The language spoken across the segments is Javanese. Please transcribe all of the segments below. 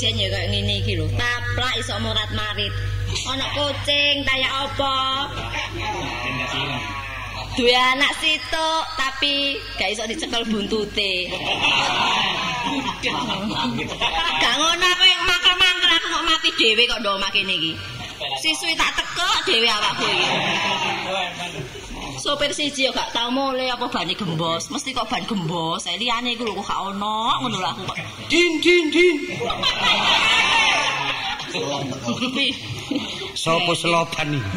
ijen ya kayak ngene iki lho. Taplak iso morat-marit. Ana kucing kaya apa? Duwe anak situk tapi gak iso dicekel buntute. Gak ngono kowe mangkel-mangkel aku kok mati dhewe kok ndok makene iki. Siswi tak tekok dhewe awakku iki. Sopir siji yo gak tau mule apa bane gembos, mesti kok ban gembos. Liyane iku lho kok gak ono ngono lho aku kok. Din. Sopo selopan iki?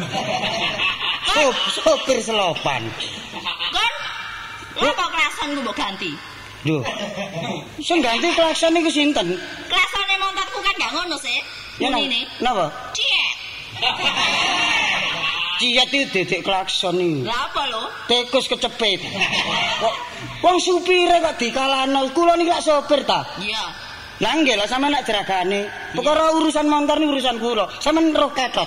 Sopir selopan. Kon apa klaksonku mbok ganti? Lho. Sing ganti klakson iku sinten? Klaksone montorku kan gak ngono sih. Ngene. Napa? Ciet. Ciet iki dedek klakson iki. Lah apa lho? Tikus kecepit. Kok wong supire kok dikalahno. Kula niki lak sopir ta? Iya. Lah nggih lah sampean nak jeragane. Perkara urusan motor niku urusan kula. Sampeyan roh ketot.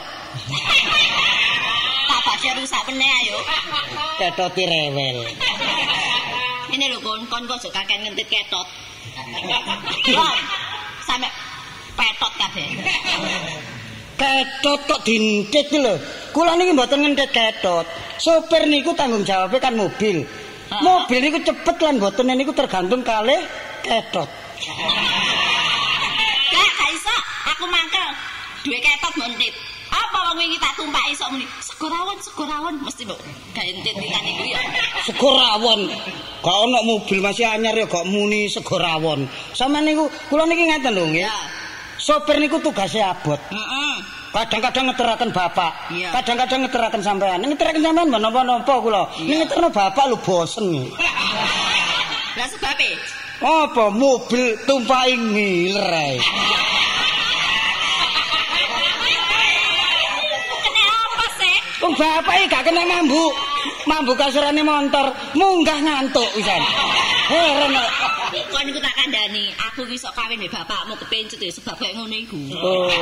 Tak bakal rusak meneh ayo. Ketoti rewel. Ini lho kon kok aja kakek ngentit ketot. Kon sampe petot kabeh. Ketot kok dintit lho. Kula niki mboten ngentit ketot. Sopir niku tanggung jawabnya kan mobil. Mobil niku cepet lan mboten niku tergantung kalih ketot. Gak iso, aku mangkel. Duwe ketot ngentit. Apa wong wingi tak tumpaki sok muni. Sego rawon mesti mbok gak entit-entitan iku ya. Sego rawon. Gak ono mobil masih anyar ya gak muni sego rawon. Sampeyan niku kula niki ngeten lho nggih. Sopir niku tugasnya abot. Kadang-kadang ngeteraken bapak. Kadang-kadang ngeteraken sampean. Ngeteraken sampean mbok napa-napa kula. Ngeterno bapak lho bosen. Lah sebabe apa mobil tumpaki ngiler ae. Kene apa sih? Wong bapake gak kena mambu. Mambu kasurane motor, munggah ngantuk pisan. Heran kok. Kon iku tak kandhani, aku iki sok kawin mbek bapakmu kepencut ya sebab koyo ngono iku. Oh.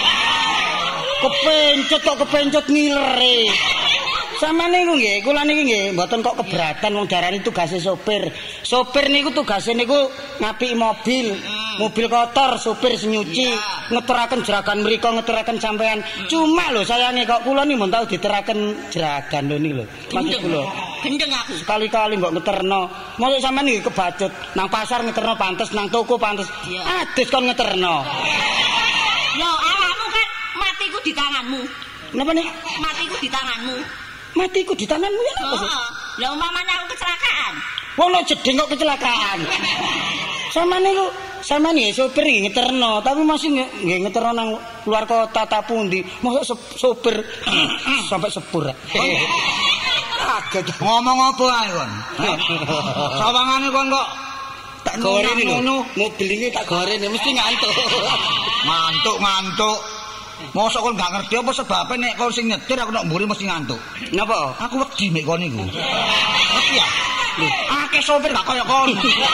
Kepencut ngilere. Sampeyan niku nggih, kula niki nggih mboten kok keberatan wong darani tugase sopir. Sopir niku tugase niku ngapiki mobil. Mobil kotor, sopir nyuci, ngeteraken jeragan mriko, ngeteraken sampean. Cuma lho sayange kok kula niki mun tau diteraken jeragan lho niku lho. Maksud kula. Gendeng aku. Sekali-kali mbok ngeterno. Mosok sampean iki kebacut nang pasar ngeterno pantes, nang toko pantes. Adus kon ngeterno. Lho, awakmu kan matiku di tanganmu. Napa nih? Matiku di tanganmu. Matiku di tanganmu ya napa sih? Lah umpamanya aku kecelakaan. Wong no jeding kok kecelakaan. Sampeyan iki sopir iki ngeterno, tapi masih nggih ngeterno nang luar kota ta pundi. Mosok sopir sampai sepur. Kaget ngomong apa ae kon? Sawangane kon kok tak gorene ngono, mobil ini tak gorene mesti ngantuk. Ngantuk. Mosok kon gak ngerti apa sebabnya nek kon sing nyetir aku nek mburi mesti ngantuk. Napa? Aku wedi mek kon niku. Ngerti ya? Akeh sopir gak kaya kon.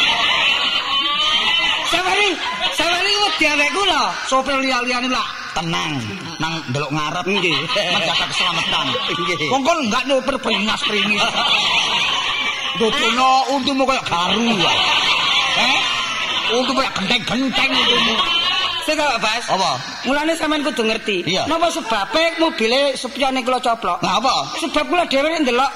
Sampeyan wedi awakku lho. Sopir liya-liyane lah tenang nang ndelok ngarep nggih. Menjaga keselamatan. Nggih. Wong kon gak nyopir peringas-pringis. Dodono untumu kaya garu ya. Untu kaya genteng-genteng untumu. Sik Bas. Apa? Mulane sampean kudu ngerti. Napa sebabe mobile spione kula coplok? Lah apa? Sebab kula dhewe ndelok.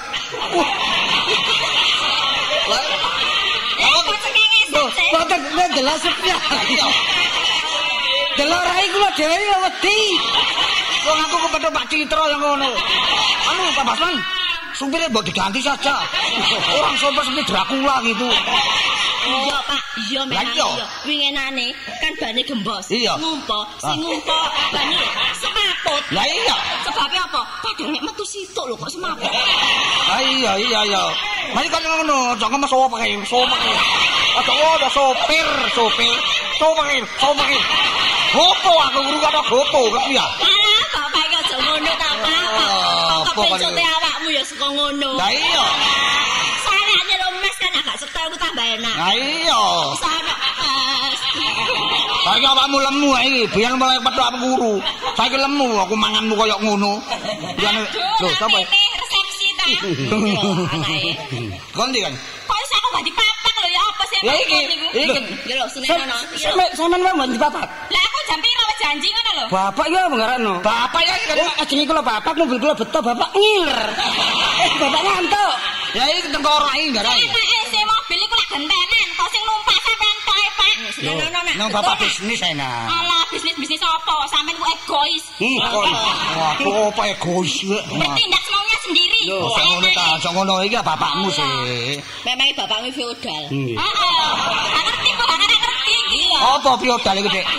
Boten ndelok spion. Delok rai kula dhewe ya wedi. Wong aku kepethuk Pak Citra yang ngono. Anu Pak Basman, supirnya mbok diganti saja. Orang sopir seperti Dracula gitu. Iya Pak, iya memang iya. Wingenane kan bane gembos. Ngumpo, sing ngumpo bane semaput. Lah iya. Sebabnya apa? Padahal nek metu situk lho kok semaput. Iya. Mari kan ngono, jangan mas sopir. Ada sopir. Gopo aku guru kata gopo kan ya. Alah, bapak iki aja ngono ta, Pak. Kok kepencote awakmu ya saka ngono. Lah iya. Sarane lemes kan agak setel ku tambah enak. Lah iya. Sarane Saiki awakmu lemu iki, biyen mulai petuk aku guru. Saiki lemu aku manganmu koyo ngono. Lho, sapa? Resepsi ta. Kon ndi kan? Kok iso aku gak dipapak lho ya apa sih? Lah iki. Ya lho senenono. Sampeyan wae mbok dipapak. Lah aku jam piro wis janji ngono lho. Bapak ya nggarakno. Bapak ya kan Ajenge kula bapak mobil kula beto bapak ngiler. Bapak ngantuk. ya iki tengkorak iki nggarai. Nek si mobil iku lak gentenan, kok sing numpak sampean tok Pak. Nang bapak bisnis enak. Alah, bisnis apa? Sampean ku egois. Wah, apa egois. Bertindak semaunya sendiri. Lho, sak ngono ta, sak ngono iki bapakmu sih. Memang bapakmu feodal. Heeh. Ngerti kok, ngerti iki. Apa feodal iku, Dik?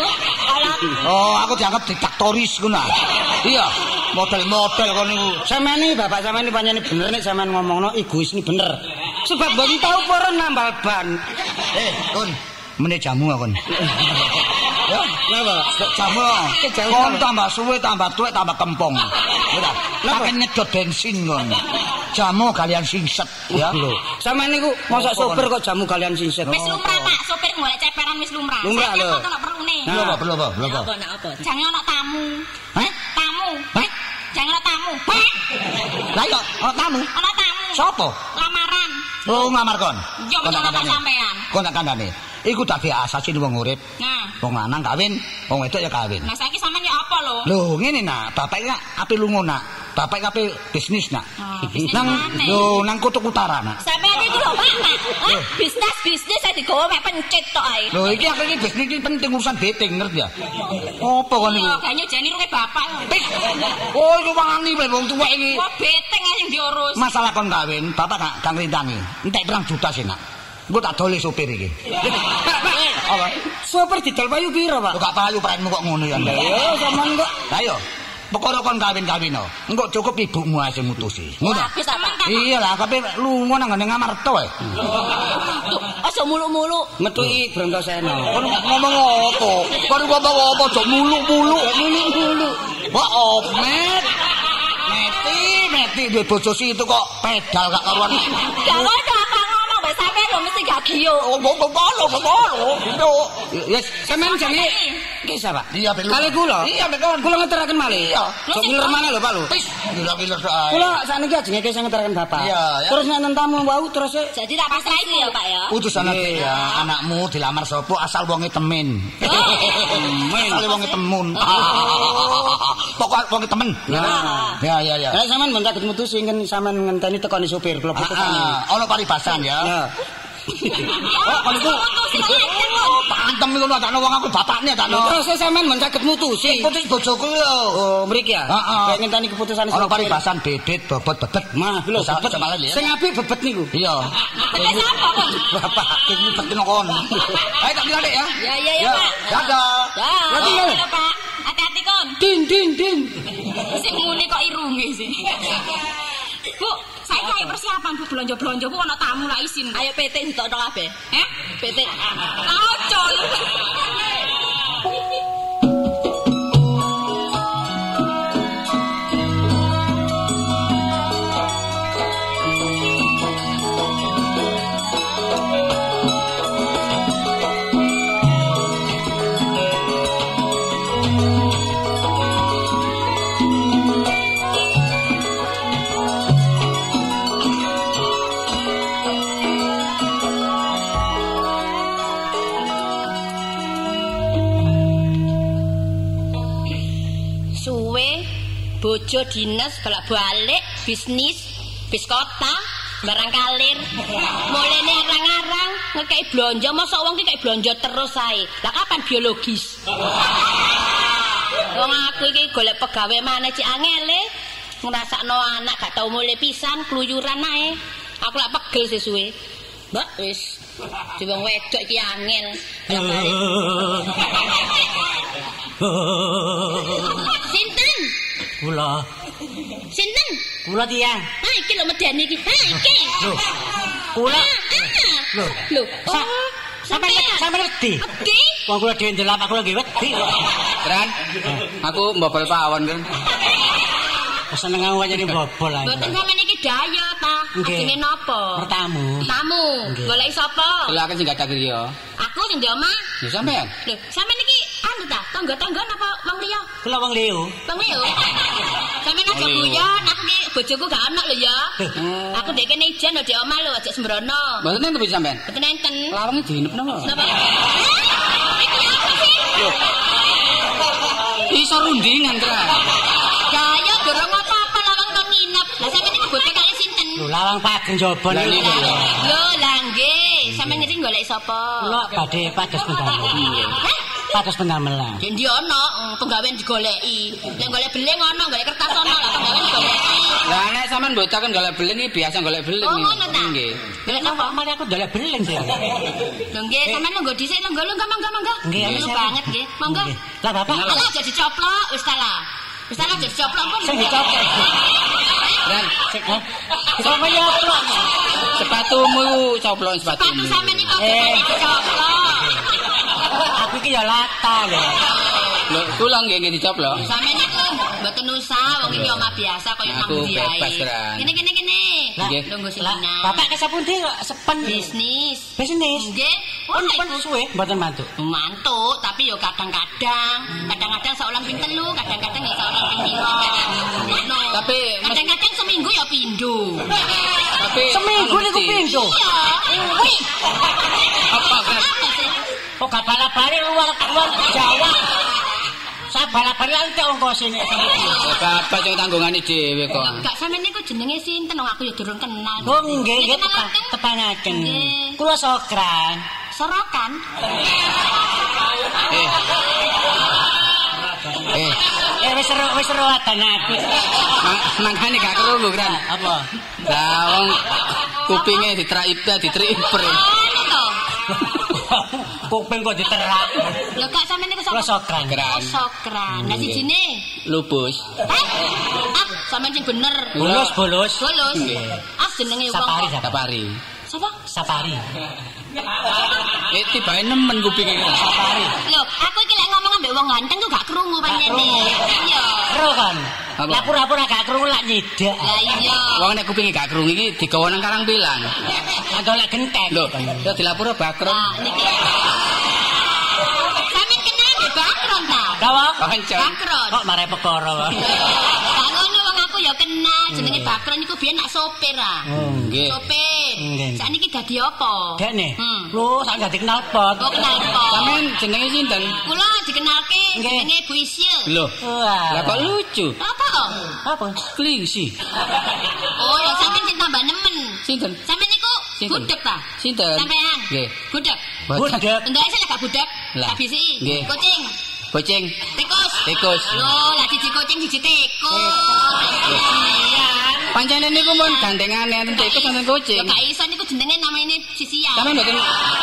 Oh, aku dianggap diktatoris ngono. Iya, model-model kon niku. Sampeyan iki bapak sampeyan pancene bener nek sampeyan ngomongno egois ini bener. Sebab mboten tau para nambal ban. Kun, meneh jamu kon. Ya, Napa? jamu. Kon tambah suwe, tambah tuwek, tambah kempong. Ora. Pakai nyedot bensin kon. Jamu kalian singset ya. Lho, sampeyan niku mosok sopir kok jamu kalian singset. Wis lumrah Pak, sopir golek ceperan wis lumrah. Lumrah lho. Kok ono perlune. Perlu apa? Nak apa? Jangan ono tamu. Hah? Tamu. Hah? Jangan ono tamu. Lah yo, ana tamu. Ono tamu. Sopo? Lamaran. Oh, ngamar kon. Yo Kon tak ono kandhani. sampean. Kon tak kandhani. Iku dadi asasi wong urip. Nah, Wong lanang kawin, wong wedok ya kawin. nah saiki sampean yo apa lho? Lho, ngene nak, bapak iki ape lunga nak. Bapak iki ape bisnis nak. bisnis Nang maneh. lho nang kutub utara nak. Sampean iki lho Pak. Hah? Bisnis saya digowo mek pencet tok ae. Lho iki aku iki bisnis iki penting urusan dating ngerti ya. Apa kon niku? Yo ganyo jani ruke bapak. Oh, iku wani wae wong tuwek iki. Kok beteng ae sing diurus. Masalah kon kawin, bapak gak ngrintangi. Entek 2 juta sih nak. Engko tak dole sopir iki. Apa? Sopir didol payu piro, Pak? Kok gak payu praenmu kok ngono ya. Yo sampean kok. Lah yo. Perkara kon kawin-kawino. Engko cukup ibumu ae sing mutusi. Ngono. Habis ta Pak? Iya lah, tapi lunga nang ngene ngamarto ae. Tuh, aja muluk-muluk. Metuki Brontoseno. Kon ngomong apa? Kon ngomong apa? Aja muluk-muluk. Wah, omet. Meti duwe bojo situ kok pedal gak karuan. Gak ngono apa ngomong mbak sampean lho mesti gak giyo. Yes, Sampeyan jane ki sapa? iya ben. Kali kula. Iya ben kon. Kula ngeteraken malih. Iya. Sok ngiler mana lho, Pak lho. Wis, gila-gila ae. Kula sakniki ajenge ki sing ngeteraken Bapak. Iya, ya. Terus nek tamu wau terus Jadi tak pasrah itu ya Pak ya. Utusan ya, anakmu dilamar sapa asal wonge temen. Asal wonge temun. Pokok wonge temen. Ya. Nek sampean mboten saged mutusi nggen sampean ngenteni tekoni sopir kula putusane. Ono paribasan ya. Ya. Oh, kalau itu pantem iku lho takno wong aku bapakne takno. Terus sampean mboten saged mutusi. Putus bojoku lho. Oh, mriki ya. Heeh. Kayak ngenteni keputusan Ono paribasan bebet bobot bebet. Mah, lho bebet. Sing apik bebet niku. Iya. Bebet sapa kok? Bapak iki betino kon. Ayo tak bilang Dek ya. Ya Pak. Dadah. Dah. Ya Pak. Hati-hati kon. Din. Sing muni kok irunge sih. Bu, saya kayak persiapan bu belanja-belanja bu ana tamu lah isin. Ayo PT ditokno kabeh. PT. Ocol. Bojo dinas bolak-balik bisnis bis kota barang kalir mulene arang-arang ngekei blonjo mosok wong ki kei blonjo terus ae lah kapan biologis wong aku iki golek pegawe maneh cik angele ngrasakno anak gak tau mulai pisan kluyuran ae aku lak pegel sesuwe mbak wis di wong wedok iki angel sinten Kula. Sinten? Kula tiyang. Ha iki lho medeni iki. Ha iki. Lho. Kula. Lho. Sampai ngerti. Wedi? Wong kula dhewe ndelok kula nggih wedi. Ran, aku mbobol pawon kan. Seneng aku kaya bobol ae. Mboten sampeyan iki daya ta? Jenenge napa? Tamu. Tamu. Golek sapa? Silakan sing gak ada griya. Aku sing di omah. Ya sampean. Lho, sampeyan iki anu ta? Tangga-tangga napa wong liya? Kula wong Leo. Wong liya. Sampeyan aja guyon, aku ki bojoku gak ana lho ya. Aku ndek kene ijen lho di omah lho, aja sembrono. Mboten enten sampean. Mboten enten. Lawange diinepno kok. Napa? Iki apa sih? Iso rundingan kira. Gaya dorong apa-apa lawang kon nginep. Lah sampeyan iki boten kali sinten? Lho lawang pageng jaba niku. Lho lah nggih, sampeyan niki golek sapa? Kula badhe pados pendamelan. Hah? Pados pendamelan. Ya ndi ana penggawean digoleki. Nek golek beling ana, golek kertas ana, lah penggawean digoleki. Lah nek sampean bocaken golek beling iki biasa golek beling. Oh ngono ta? Nggih. Golek napa? Mari aku dolek beling sih. Lho nggih, sampeyan monggo dhisik lho monggo. Nggih, Lu banget nggih. Monggo. Lah Bapak, Alah aja dicoplok, wis ta lah. Wis ta lah aja dicoplok pun. sing dicoplok. Dan Sama nyoplok. sepatumu coplok Sepatu sepatumu. sampeyan iki kok dicoplok. Aku iki ya lata lho. Lho, kula nggih dicoplok. Sampeyan iku mboten usah wong iki omah biasa kaya nang Aku ndi bebas, ae. Kran. Kene. Nggih. Lungguh sing Lah, dina. Bapak ke sapundi kok sepen bisnis. bisnis. Nggih. Pun Ora pun iku suwe mboten mantuk. mantuk tapi yo kadang-kadang saulan ping 3, kadang-kadang ya saulan ping 2. Ngono. Tapi kadang-kadang seminggu ya pindho. tapi Seminggu niku pindho. Iya. Wih. Apa kan? Apa sih? Kok gak bala-bali luar Jawa. Saya bala-bali ante ongkosine. Bapak sing tanggungane dhewe kok. Gak sampeyan niku jenenge sinten wong aku ya durung kenal. Oh nggih nggih Kenalaken? tepangaken. Nggih. Kula Sokran. Sorokan. Wis seru adan aku. Mangkane gak krungu kan. Apa? Lah wong kupinge ditrik-trik Ngono to. Kuping kok diterak. Lho Kak sampeyan niku Kula sapa? Sokran. Kran. Sokran. Lah sijine. Lupus. Hah? Ah, sampeyan sing bener. Bolos. Bolos. Nggih. Ah jenenge wong. Sapari, kok. Sapari. Sapa? Sapari. Tibae nemen kupinge. Sapari. Lho, aku iki lek ngomong ambek wong ganteng tuh gak krungu pancene. Iya. Kero kan. Apa? Lah pura-pura gak krungu lak nyidak. Lah iya. Wong nek kupinge gak krungu iki digawa nang karang pilang. Golek genteng. Lho, ya dilapuro bakron. Lah niki. Sampeyan kenal ambek Bakron ta? Dawa. Kancen. Bakron. Kok mare perkara wae. Lah ngono wong aku ya kenal jenenge Bakron iku biyen nak sopir ah. Oh, Nggih. Sopir. Nggih. Sakniki dadi apa? Dekne. Hmm. Lho, sak gak dikenal pot. Oh kenal apa? Sampeyan jenenge sinten? Kula dikenalke Nggih. jenenge Bu Isyil. Lho, Wah. lah kok lucu. Apa kok? Apa? Klingsi. Oh, ya sampeyan sing tambah nemen. Sinten? Sampeyan niku Sinten? budek ta? Sinten? Sampeyan. Nggih. Budek. Budek. Enggak sih gak budek. Lah. Tak bisi. Nggih. Kucing. Kucing. Tikus. Tikus. Loh, lah siji kucing siji tikus. Iya. Pancene niku mun gandengane enten tikus enten kucing. Gak iso niku jenenge namanya sisian. Sampeyan mboten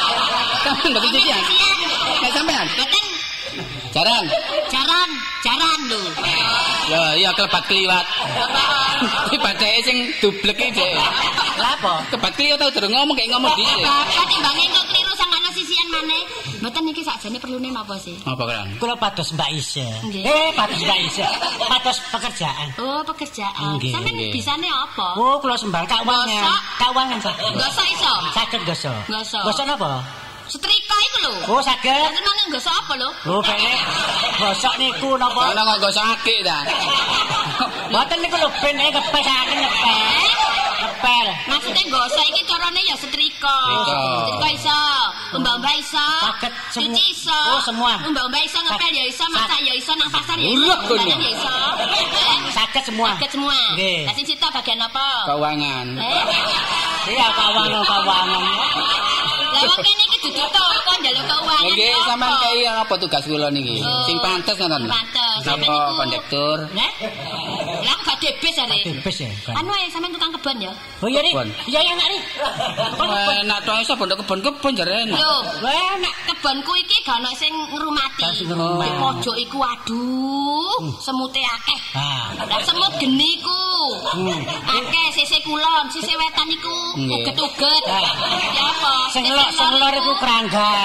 sisian. Nek sampeyan Boten jaran. jaran lho. Ya iya kelebat kliwat. Dibadheke sing dublek iki, Dek. Lah apa? Kebat kliwat tau durung ngomong kayak ngomong dhisik. Bapak timbange kok keliru sangkana sisian maneh. Mboten niki sakjane perlune napa sih? Apa kan? Kula pados Mbak Isya. Nggih. Pados Mbak Isya. Pados pekerjaan. Oh, pekerjaan. Nggih, Sampeyan nggih. bisane apa? Oh, kula sembang kauangan. Gosok. Kauangan saged. Gosok iso. Saged gosok. Gosok. Gosok napa? Setrika iku lho. Oh, saged. Sampeyan nang gosok apa lho? Oh, kene gosok niku napa? Ana kok gosok akik ta. Mboten niku lho ben ngepes saking ngepel. Ngepel. Maksudnya gosok iki carane ya setrika. Setrika. Setrika iso, mbak-mbak iso. Saged semua. Cuci iso. Oh, semua. Mbak-mbak iso ngepel ya iso, masak ya iso, nang pasar ya iso. Ulah, kono. Dalan ya iso. Saged semua. Saged semua. Nggih. Lah sing cita bagian apa? Keuangan. Iya, kauangan. Lah wong kene iki dudu toko njaluk keuangan. Nggih, apa? sampean kei apa tugas kula niki? Oh. Sing pantes ngoten. Pantes. Sampeyan Napa niku- kondektur? Lah? Lah gak debes are. Debes ya. kan? Anu ae sampean tukang kebon ya? Oh iya nih. Kebon. Iya yang nak nih. Enak to iso pondok kebon jare enak. Lho, Wah, nak. kebonku iki gak ono sing ngrumati. Gak sing ngrumati. Di pojok iku aduh, semute akeh. Ah. Lah semut geni ku. Akeh sisih kulon, sisih wetan iku Nggih. uget-uget. Ah. Ya apa? Sing lor iku keranggan.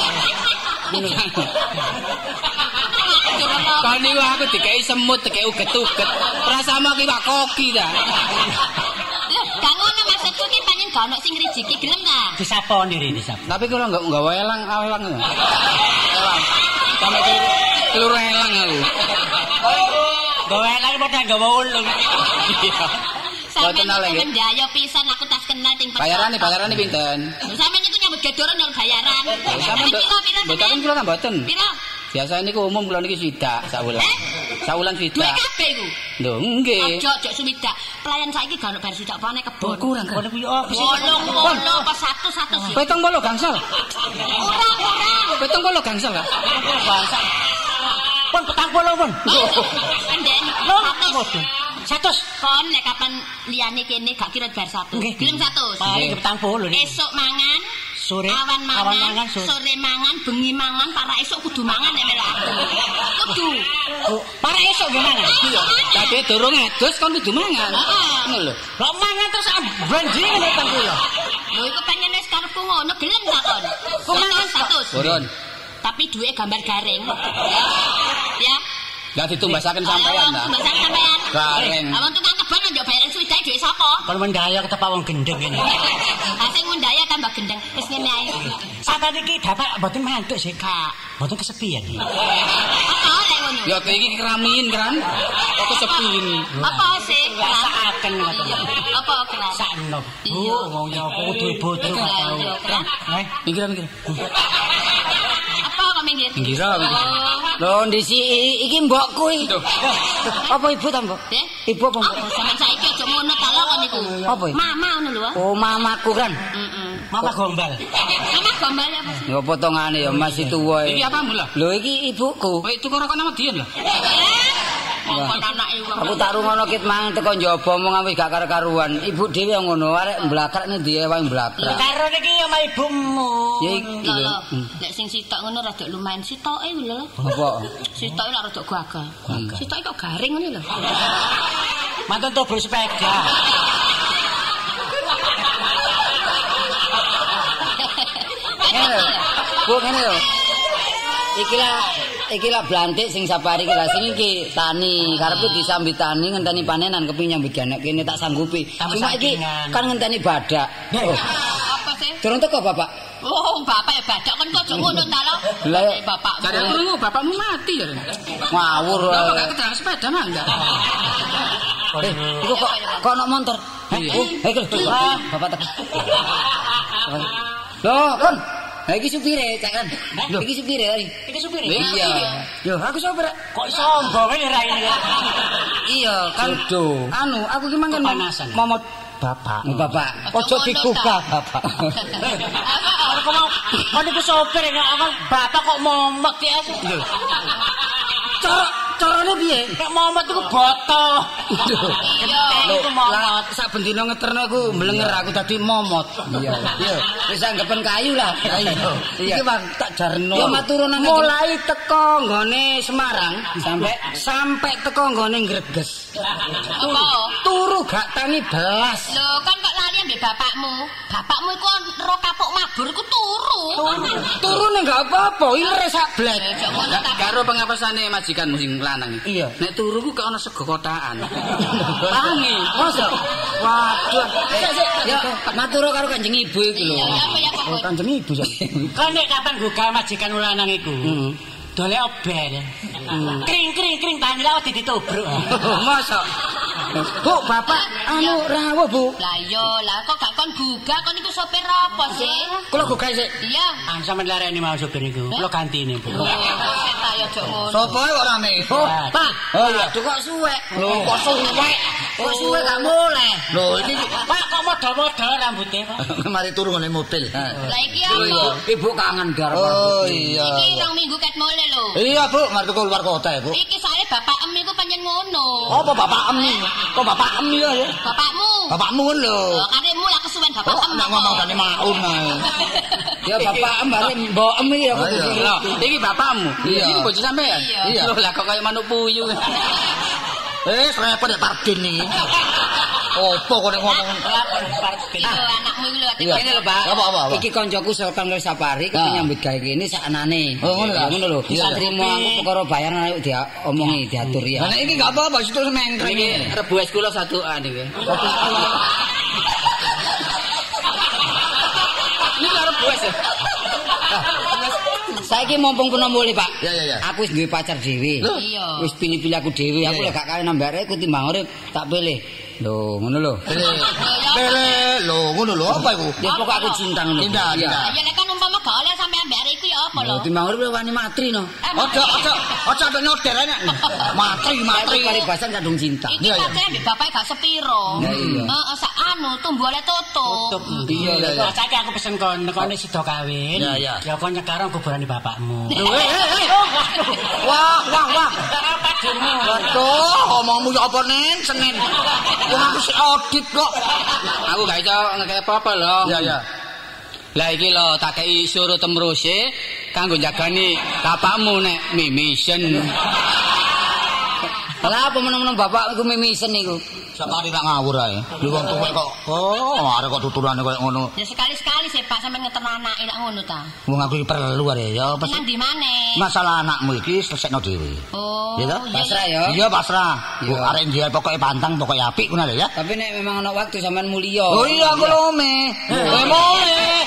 Kon niku aku dikei semut, dikei uget-uget. Rasamu ki wak koki ta. Lho, gak ngono maksudku ki pancen gak ono sing ngrijiki gelem ta? Disaponi ri disap. Tapi kula enggak nggawa elang, elang. Elang. Sampai keluru elang aku. Gawe lagi padha gawe ulung. Sampeyan kenal, nggih. mendayo pisan aku tas kenal ting Bayarane pinten? Sampeyan itu nyambut gedoran yang bayaran. Sampeyan Pira-pira mboten kula ta mboten. Pira? Biasa niku umum kula niki swidak sawulan. Sawulan Duwe swidak. kabeh iku. Lho, nggih. Ojo swidak. Pelayan saiki gak ono bar swidak pane kebon. Kurang kan. Wolong apa 100 ya. 70 gangsal. Kurang. 70 gangsal lah. Bahasa. Pun 40 pun. Ndek. 100. Kon nek kapan liyane kene gak kira bar 100. Gelem 100. Paling 40 nih. Esuk mangan, Sore awan mangan, sore. sore mangan, bengi mangan, para esuk kudu mangan nek melok aku. Kudu. Para esuk gimana? Iya. Dadi durung adus kon kudu mangan. Ngono lho. Lah mangan terus banjir nek tang kula. Lho iku pengen wis karepku ngono, gelem ta kon? Ku mangan 100. Burun. Tapi duwe gambar garing. Ya. Lah ditumbasaken sampean ta. Tumbasaken sampean. Garing. Awang tukang kebon njo bayaran suwidai duwe sapa? Kalau mendaya ketepak wong gendeng ini. Ha sing ngundaya tambah gendeng. Wis ngene ae. Sampai niki dapat mboten mantuk sih, Kak. Mboten kesepian. Apa lek ngono? Ya iki keramin kan. Kok kesepian. Apa sih? Rasakaken ngoten. Iya. Apa keras? Sakno. Iya. Wong nyapa kudu bodo gak tau. Iya, keras. Minggir. Apa kok minggir? Minggir. Lho ndisi iki mbokku iki. Apa ibu ta, Mbok? Ibu apa, Mbok? Oh, sampean saiki aja ngono ta lho kon niku. Apa iki? Mama ngono lho. Oh, mamaku kan. Mama gombal. Mama gombal apa sih? Ya potongane ya masih tuwa. Iki apamu lah? Lho iki ibuku. Kowe tuku rokok nama Dian lah. Kon anake wong. Aku tak rungono kit mang teko njaba omong wis gak karo-karuan. Ibu dhewe ngono, arek mblakrak nek diye wae mblakrak. Karo niki ya sama ibumu. Ya iki lho. Nek sing sitok ngono rada lumayan sitoke lho. Apa? Sitoke lak rada gagal. Sitoke kok garing ngene lho. Mantan to bersepeda. Bu ngene lho. Iki lah blantik sing sapari iki lah sing iki tani karepe disambit tani ngenteni panenan kepingin nyambit ganek kene tak sanggupi. Cuma iki kan ngenteni badak. Apa sih? Durung teko bapak. Oh, bapak ya badak kan kok aja ngono ta lho. Bapak. Jare krungu bapakmu mati ya. Ngawur. Bapak gak keterangan sepeda mah enggak. Iku kok ono motor. Bapak teko. Loh, Kon. Lah iki supire, Cak kan. Iki supire tadi. Iki supir. Iya. Yo, aku sopir. Kok sombong ini ra ini. Iya, kan. Anu, aku ki mangken Kepanasan. momot bapak. Bapak, ojo digugah, Bapak. Kok mau kok niku sopir kok bapak kok momot ya. Carane piye? Nek momot iku boto. Lho, lah sak bendina ngeterno aku mblenger aku dadi momot. Iya. Wis anggapan kayu lah. Iki Bang tak jarno. Ya matur nang mulai teko nggone Semarang sampai teko nggone Greges. Apa? Turu gak tangi belas. Lho, kan kok lali ambek bapakmu. Bapakmu iku ro kapuk mabur iku turu. Turune gak apa-apa, ilere sak blek. Karo pengapasane majikanmu sing lanang iki. Iya. Nek turu ku kok ana sego kotaan. Tangi. Masa? Waduh. Ya matur karo Kanjeng Ibu iki lho. Apa? Kanjeng Ibu sak. Kan nek kapan gugah majikan lanang iku. Dolek oben. Kring tani lawat ditobruk. Masa? Bu, bapak anu rawuh, Bu. Lah yo, lah kok gak kon gugah kon iku sopir apa sih? Kula gugah sik. Iya. Sampeyan lareni mau sopir niku. Kula gantine, Bu. Kita yo jok ngono. Sopo kok rame? Oh, Pak. Oh iya, kok suwek. Lho, kok suwek? Kok suwek gak muleh. Lho, iki Pak kok modal-modal rambutnya, Pak. mari turu ngene mobil. Lah iki apa? Ibu kangen garap. Oh iya. Iki 2 minggu ket mule lho. Iya, Bu, mari teko luar kota ya, Bu. Iki soalnya bapak em iku pancen ngono. Apa bapak em? Kok bapak em ya? Bapakmu. Bapakmu kan lho. Karemu lah kesuwen bapak em. Nek ngomong tani maun ae. Ya bapak em bare mbok em iki aku. Lho, iki bapakmu. Iya. Iki bojo sampean. Iya. Lho, lah kok kaya manuk puyuh. Repot nek Pardin iki. Opo kok nek ngomong Iya, anakmu iki lho ati. Ini lho, Pak. Apa? Iki koncoku Sultan Wis Sapari kepengin nyambut gawe kene saknane. Oh, ngono lho. Ngono lho. Bisa trimo aku perkara bayaran ayo diomongi diatur ya. Lah nek iki gak apa-apa, situ semengkreng Iki rebu es kula satuan iki. Ini karo rebu es. Saiki mumpung pun mulih, Pak. Ya. Aku wis duwe pacar dhewe. Iya. Wis pilih-pilih aku dhewe. Aku lek gak kaya nambah arek ku timbang urip tak pilih. Lho, ngono lho. Lele, lho, ngono lho, apa iku? Ya pokok aku cinta ngono. Cinta. Ya lek kan umpama gak oleh sampe ambek arek iku ya apa lho? Timbang urip wani matri no. Ojo ada nyodel enak. Matri. Paribasan kadung cinta. Iki pakai ambek bapake gak sepiro. Heeh, sak anu tumbuh oleh tutup. Iya. Saiki aku pesen kon sida kawin. Ya. Ya kon nyekaro kuburane bapakmu. Wah. Waduh, omongmu ya apa nen Senin. Wong aku sik audit kok. Aku gak iso ngekek apa-apa lho. Ya. Lah iki lho tak kei suruh temruse kanggo jagani bapakmu nek mimisen. Lah apa meneng-meneng bapak iku mimisen niku. Sakari tak ngawur ae. Lu wong tuwek kok. Arek kok tuturane koyo ngono. Ya sekali-sekali sih Pak sampe ngeten anake nek ngono ta. Wong aku iki perlu arek ya. Nang ndi maneh? Masalah anakmu iki selesekno dhewe. Oh. Ya toh? Pasrah ya. Iya pasrah. Arek dia pokoke pantang, pokoke apik ngono ya. Tapi nek memang ana waktu sampean mulia. Oh iya aku lome. Mulai.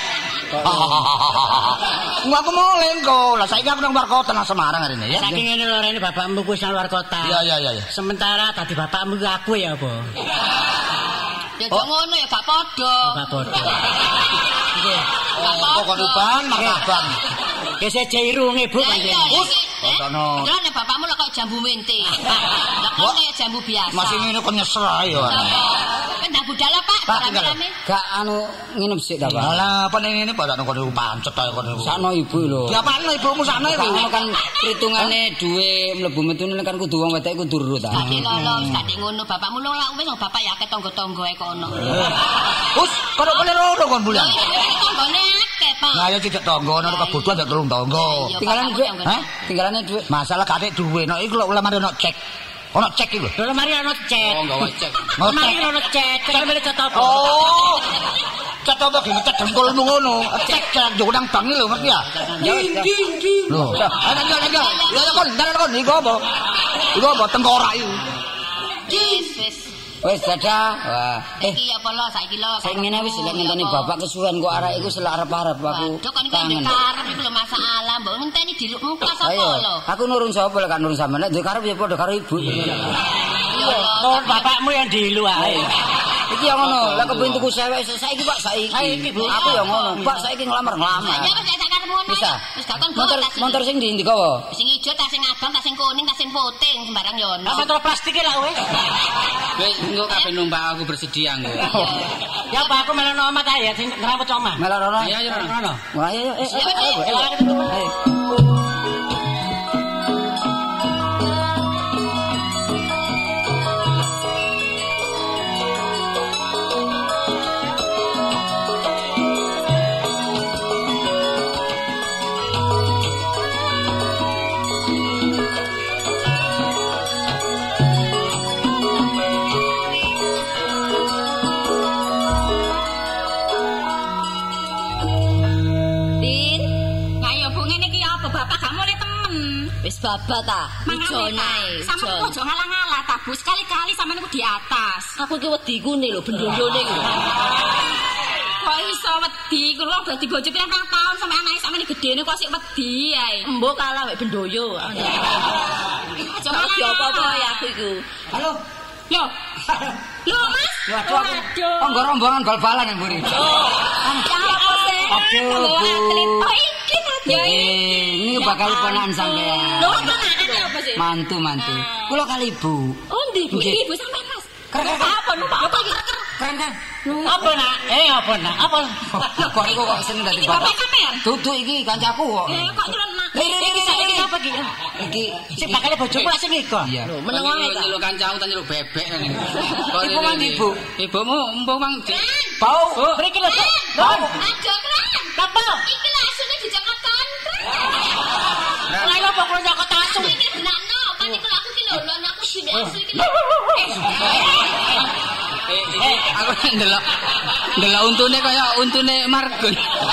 Aku mulai kok. Lah saiki aku nang luar kota nang Semarang hari ini ya. Saking ngene lho rene bapakmu kuwi nang luar kota. Iya. Sementara tadi bapakmu aku ya apa? Ya jek ngono ya gak padha. Gak padha. Pokok uban marhaban. Ya seje irunge Bu panjenengan. Kono. Lah nek bapakmu lho kok jambu mente. Lah kok kaya jambu biasa. Masih ngene kok nyesel ae ya. Pendak budal Pak, rame-rame. Gak anu nginep sik ta, Pak. Lah apa ngene Pak tak kono pancet ae kono. Sakno ibu lho. Ya apane ibumu sakno iku? Kan hitungane duwe mlebu metune kan kudu wong wedok kudu urut ta. Gak lolos, gak ngono bapakmu lho lak wis bapak ya akeh tangga-tangga ae kono. Us, kono boleh rono kon bulan. Tanggane akeh, Pak. Lah ya tidak tangga ono kebutuhan ndak telung tangga. Tinggalan duit, tinggalane duit. Masalah kate duwe nek iku lho lemari ono cek. Ono cek iku. Lho mari ana cek. Oh, gawe cek. Mari ana cek. Cek mele cet apa? Oh. Cet apa ki cet dengkulmu ngono. Cek yo nang bank lho ngerti ya? Lho. Ayo. Ya kon, iku apa? Iku apa tengkorak iku? Wis. Wis dadah. Wah, Iki apa lo saiki lo. Saya ngene wis lek ngenteni bapak kesuwen kok arek iku selak arep-arep aku. Dok kan iki karep iku lho masalah, mbok ngenteni diluk mungkas apa Ayo, lho. aku nurun sapa lek kan nurun sampean nek duwe karep ya padha karo ibu. Kon bapakmu yang dilu ae. Iki yang ngono, lek kepengin tuku sewek saiki Pak saiki. Aku ya ngono. Pak saiki nglamar-nglamar. Ya wis gak karep ngono. Bisa. Wis gak kon Motor sing ndi kowe? sing ijo, tas sing abang, tas sing kuning, tas sing putih sembarang yo ono. Apa terus plastike lah wis. Wis engko kabeh numpak aku bersedia engko. Ya Pak aku melono omah ta ya sing ngraput omah. Melono. Ayo Rono. Ayo. Ayo. Wis babat ta. Ijone. Sampeyan ojo ngalah-ngalah ta, Bu. Sekali-kali sampeyan ku di atas. Aku ki wedi kune lho bendondone lho. Kok iso wedi? Kulo dadi bojo pirang tahun sampe anake sampeyan gedene kok sik wedi ae. Mbok kalah mek bendoyo. Aja Ora apa-apa ya aku iku. Halo. Lho. Lho, Mas. Waduh. Anggo rombongan bal-balan yang mburi. Aduh, Bu. Oh, iki ta. Ini bakal ponakan sampean. Lho, ponakane apa sih? Mantu. Kula kali Ibu. Oh, ndi Bu? Ibu sampean, Mas. Keren. Apa numpak? Apa iki? Keren. Apa nak? Apa nak? Apa? Kok iku kok seneng dadi Bapak bapak. sampean? Duduk iki kancaku kok. Kok nyelon mak. Iki saiki apa iki? Iki Sing bakal bojoku lak sing iku. iya. Meneng wae ta. Nyeluk kancaku ta nyeluk bebek kan. Ibu mang Ibu. Ibumu empung mang Bau. Mriki lho. Bau. Aja keren. Apa? Iki lho asune di Jakarta. Lah lho kok kula nyokot asu. Iki benakno, kan iku aku ki lho anakku sini asli ki. Aku ndelok untune kaya untune Margun.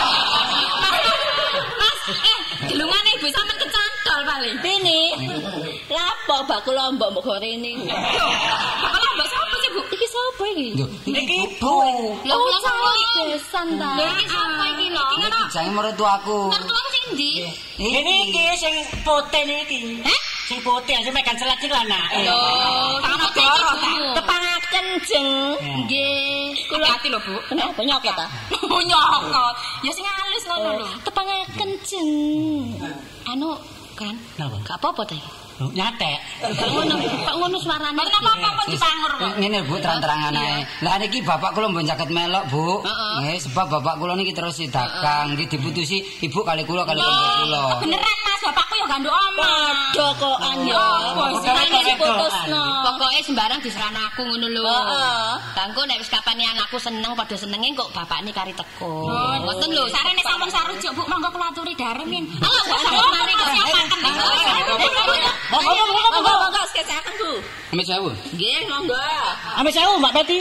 Mas, gelungane ibu sampean kecantol paling. Ini. Lapo bakul lombok mbok gorene. Bakal mbak sapa sih, Bu? Iki sapa iki? Iki Ibu. Lho kula cari besan ta. Lho iki sapa iki lho? Iki ngono. Jangan mertuaku. Mertuaku sing ndi? Ini iki sing putih niki. Hah? Sing putih sing megang selat iki lanang. Lho, tangan negara ta. Tepangan kenjeng. Nggih. Kula ati lho, Bu. Kenapa nyokot ta? Nyokot. Ya sing halus ngono lho. Tepangaken jeng. Anu kan. Napa? Gak apa-apa ta iki. Nyatek. Kok ngono suarane. Mboten apa-apa pun dipangur kok. Ngene Bu terang-terangan ae. Lah niki bapak kula mboten saged melok, Bu. Nggih, sebab bapak kula niki terus dagang, nggih diputusi ibu kali kula kali kula. Beneran Mas, bapakku ya ganduk omah. Padha kok anyo. Pokoke diputusno. Pokoke sembarang diserahno aku ngono lho. Heeh. Kanggo nek wis kapane anakku seneng padha senenge kok bapakne kari teko. Ngoten lho, sarene sampun sarujuk Bu, monggo kula aturi daremin. Alah, kok sampeyan mari kok siapaken. Monggo sekesaken Bu. Amit sewu. Nggih, monggo. Ame sewu Mbak Peti.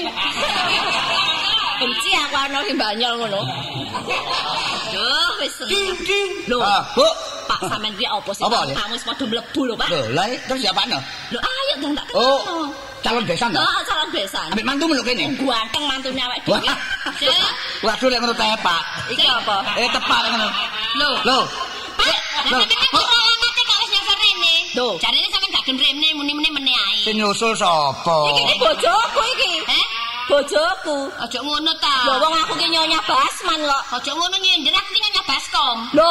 Benci aku ana sing banyol ngono. Duh, wis seneng. Lho, Bu. Pak sampean ki apa sih? Apa, ya? Kamu wis padha mlebu lho, Pak. Lho, lah terus siapa no? Lho, ayo dong tak Oh, kenal. calon besan to? Heeh, calon besan. Ambek mantu meluk kene. Ganteng mantune awake dhewe. Cek. Waduh lek ngono tepak. Iki apa? Tepak ngono. Lho, Lho. Pak, Lho. lah tekan kok alamate kok wis nyasar rene. Lho, jarene sampean gak gen rene muni-muni meneh ae. Sing nyusul sapa? Iki bojoku iki. Heh? Bojoku. Aja ngono ta. Lho wong aku ki nyonya Basman kok. Aja ngono nyender aku ki nyonya Baskom. Lho.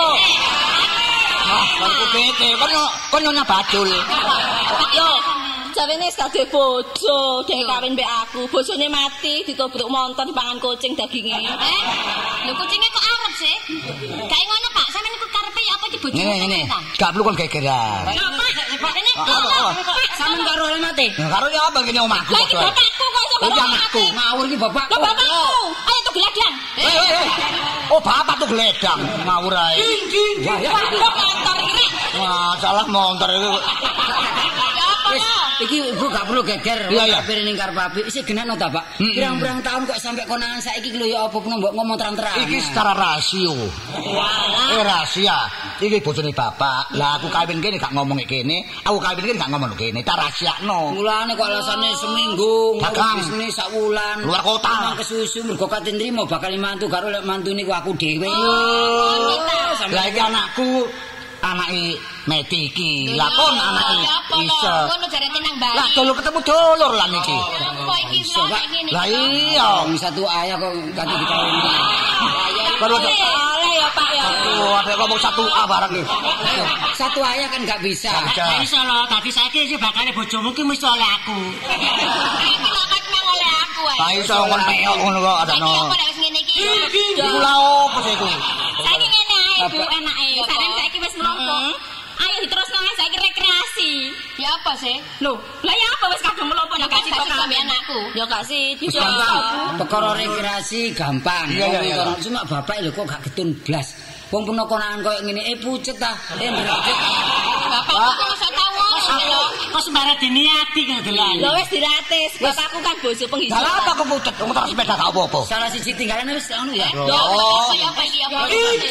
Aku pete, kon nyonya badul. Yo, jarene wis gak bojo, dhek kawin mbek aku. Bojone mati ditobruk montor dipangan kucing daginge. Lho kucinge kok arep sih? Kae ngono Pak, sampeyan iku karepe ya apa iki bojone? Ngene. Gak perlu kon gegeran. Pak, ini Sampeyan karo mati. Karo ya apa kene omahku. Lah iki bapakku kok iso Iki anakku. Ngawur iki bapak. Lho bapakku. Ayo tuh geladang. Oh, bapak tuh geledang ngawur ae. Wah, motor iki. Wah, salah motor itu. Wis, iki ibu gak perlu geger. Iya, iya. Kabeh ning karep apik. Isih genakno ta, Pak? Pirang-pirang tahun kok sampai konangan saiki lho ya apa pun mbok ngomong terang-terang. Iki secara rasio. Rahasia. Iki bojone bapak. Lah aku kawin kene gak ngomong kene, aku kawin kene gak ngomong kene. Tak rahasiakno. Mulane kok alasane seminggu, Dagang. bisnis sak wulan. Luar kota. Nang kesusu mergo kate nrimo bakal mantu karo lek mantu niku aku dhewe. Lah iki anakku anake Meti iki. Lah kon anake iso. Ngono jarene nang Bali. Lah dulu ketemu dulur lan iki. Apa iki ngene? Lah iya. Wong satu ayah kok kate dikawin. Kalau Oleh ya Pak ya. ada ngomong satu A barang iki. Satu ayah kan gak bisa. Lah iso lho, dadi saiki iki bakale bojomu ki mesti oleh aku. Iki lho kan mang oleh aku ae. Lah iso kon meok ngono kok adano. Apa nek wis ngene iki? Iku lha opo sih iku? Saiki ngene ae Bu, enake. Sareng saiki wis mlompok. Ayo diterusno ae saiki rekreasi. Ya apa sih? Lho, lah ya apa wis kadung mlompok Ya nek kasih kasih sampe anakku. Ya gak sih, Wis gampang. Perkara rekreasi gampang. Iya, iya, iya. Cuma bapak lho kok gak getun blas. Wong peno konangan koyo ngene pucet ta. Ndredeg. Bapakku kok iso tau ngono lho. Kok sembarang diniati kan delan. Lho wis diratis, bapakku kan bojo penghidup. Lah apa kok pucet motor sepeda gak apa-apa. Salah siji tinggalan wis ngono ya. Lho, ya apa iki apa?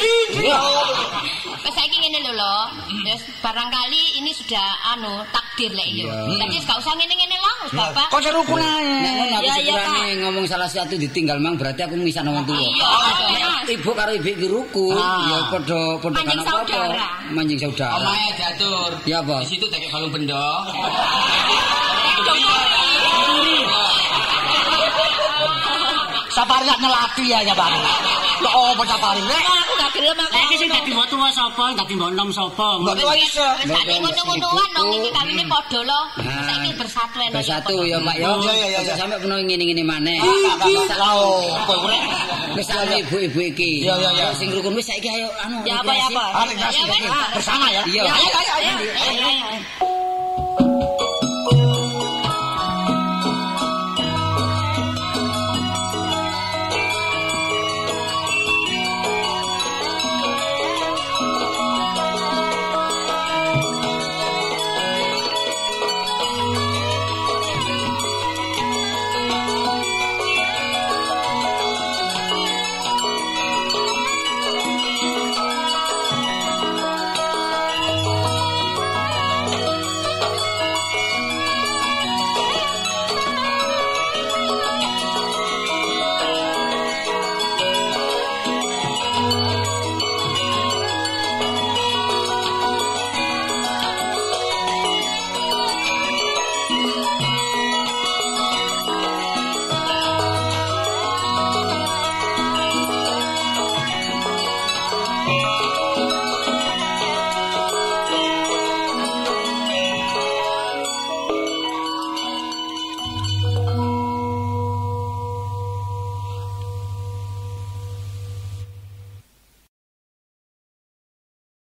Wes saiki ngene lho lho. Wis barangkali ini sudah takdir lek yo. Dadi wis gak usah ngene-ngene lho, wis Bapak. Kok serukun Nek ae. ngono aku Ya, ya, sepurane ngomong salah satu ditinggal mang berarti aku ngisah wong tuwa. Iya. Ibu karo ibu iki rukun, ya padha Manjing kan apa-apa. saudara. Manjing saudara. Omahe diatur. Ya apa? Di situ dek balung bendo. Sapari lak nyelati ya Bang. Lho opo sapari rek? Aku gak gelem aku. Lah iki sing dadi mbok tuwa sapa, dadi mbok enom sapa. Mbok tuwa iso. Nek ngono-ngonoan dong iki kawine padha lho. Saiki bersatu lho. Bersatu ya Pak ya. Iya. Aja sampe peno ngene-ngene maneh. Lah opo rek? Wis ana ibu-ibu iki. Iya. Sing rukun wis saiki ayo Ya apa ya apa. Bersama ya. Iya. Ayo.